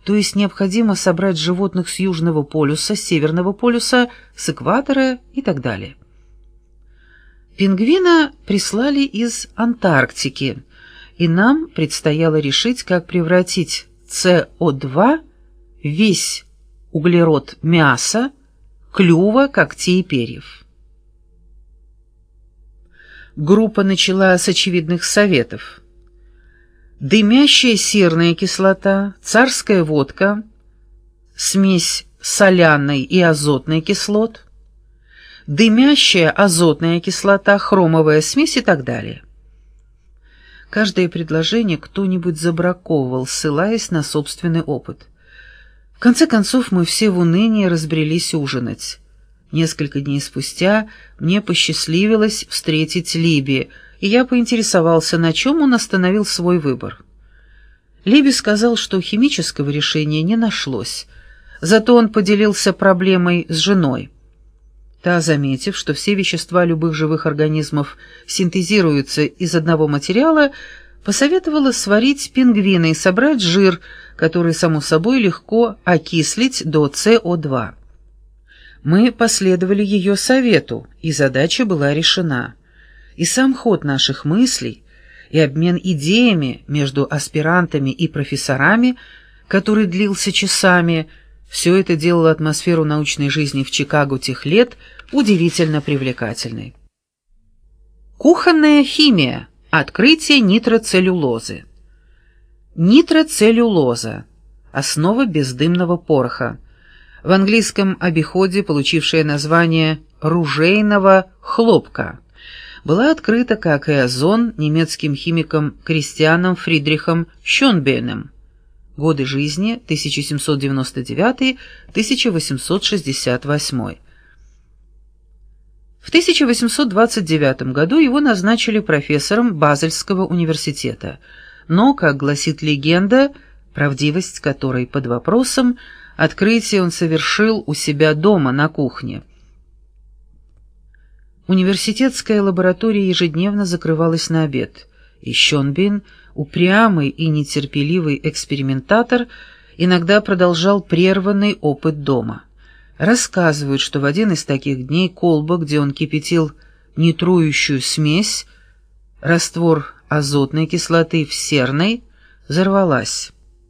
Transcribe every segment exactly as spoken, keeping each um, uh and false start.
то есть необходимо собрать животных с Южного полюса, с Северного полюса, с экватора и так далее. Пингвина прислали из Антарктики, и нам предстояло решить, как превратить С О два, весь углерод мяса, клюва, когтей и перьев. Группа начала с очевидных советов. Дымящая серная кислота, царская водка, смесь соляной и азотной кислот, дымящая азотная кислота, хромовая смесь и так далее. Каждое предложение кто-нибудь забраковывал, ссылаясь на собственный опыт. В конце концов мы все в унынии разбрелись ужинать. Несколько дней спустя мне посчастливилось встретить Либи, и я поинтересовался, на чем он остановил свой выбор. Либи сказал, что химического решения не нашлось, зато он поделился проблемой с женой. Та, заметив, что все вещества любых живых организмов синтезируются из одного материала, посоветовала сварить пингвина и собрать жир, который, само собой, легко окислить до С О два. Мы последовали ее совету, и задача была решена. И сам ход наших мыслей, и обмен идеями между аспирантами и профессорами, который длился часами, все это делало атмосферу научной жизни в Чикаго тех лет удивительно привлекательной. Кухонная химия. Открытие нитроцеллюлозы. Нитроцеллюлоза – основа бездымного пороха, в английском обиходе получившая название ружейного хлопка, была открыта, как и озон, немецким химиком Кристианом Фридрихом Шонбейном. Годы жизни тысяча семьсот девяносто девятый — тысяча восемьсот шестьдесят восьмой. В тысяча восемьсот двадцать девятом году его назначили профессором Базельского университета, но, как гласит легенда, правдивость которой под вопросом, открытие он совершил у себя дома на кухне. Университетская лаборатория ежедневно закрывалась на обед, и Шонбейн, упрямый и нетерпеливый экспериментатор, иногда продолжал прерванный опыт дома. Рассказывают, что в один из таких дней колба, где он кипятил нитрующую смесь, раствор азотной кислоты в серной, взорвалась.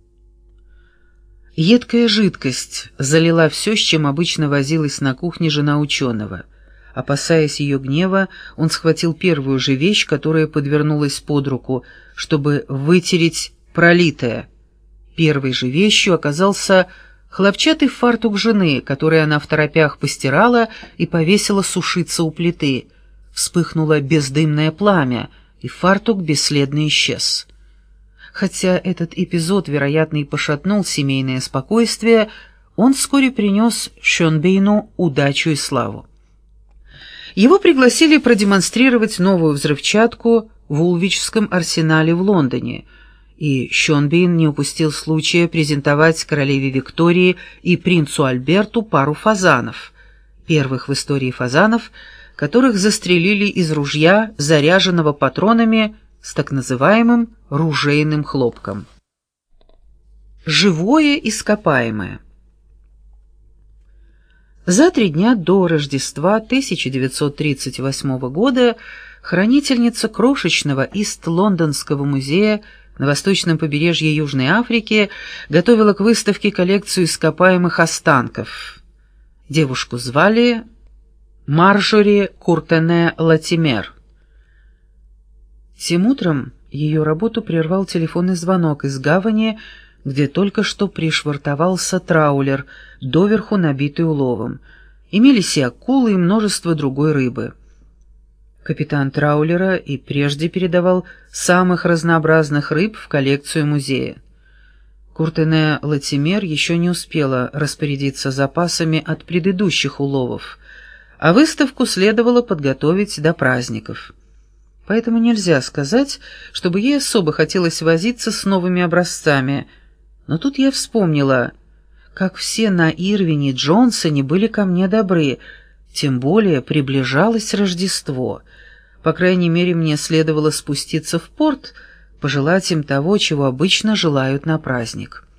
Едкая жидкость залила все, с чем обычно возилась на кухне жена ученого. Опасаясь ее гнева, он схватил первую же вещь, которая подвернулась под руку, чтобы вытереть пролитое. Первой же вещью оказался хлопчатый фартук жены, который она второпях постирала и повесила сушиться у плиты. Вспыхнуло бездымное пламя, и фартук бесследно исчез. Хотя этот эпизод, вероятно, и пошатнул семейное спокойствие, он вскоре принес Шонбейну удачу и славу. Его пригласили продемонстрировать новую взрывчатку в Улвичском арсенале в Лондоне, и Шонбейн не упустил случая презентовать королеве Виктории и принцу Альберту пару фазанов, первых в истории фазанов, которых застрелили из ружья, заряженного патронами с так называемым ружейным хлопком. Живое ископаемое. За три дня до Рождества тысяча девятьсот тридцать восьмого года хранительница крошечного Ист-Лондонского музея на восточном побережье Южной Африки готовила к выставке коллекцию ископаемых останков. Девушку звали Маржори Куртене Латимер. Тем утром ее работу прервал телефонный звонок из гавани, где только что пришвартовался траулер, доверху набитый уловом. Имелись и акулы, и множество другой рыбы. Капитан траулера и прежде передавал самых разнообразных рыб в коллекцию музея. Куртене Латимер еще не успела распорядиться запасами от предыдущих уловов, а выставку следовало подготовить до праздников. Поэтому нельзя сказать, чтобы ей особо хотелось возиться с новыми образцами. Но тут я вспомнила, как все на Ирвине и Джонсоне были ко мне добры, тем более приближалось Рождество. По крайней мере, мне следовало спуститься в порт, пожелать им того, чего обычно желают на праздник.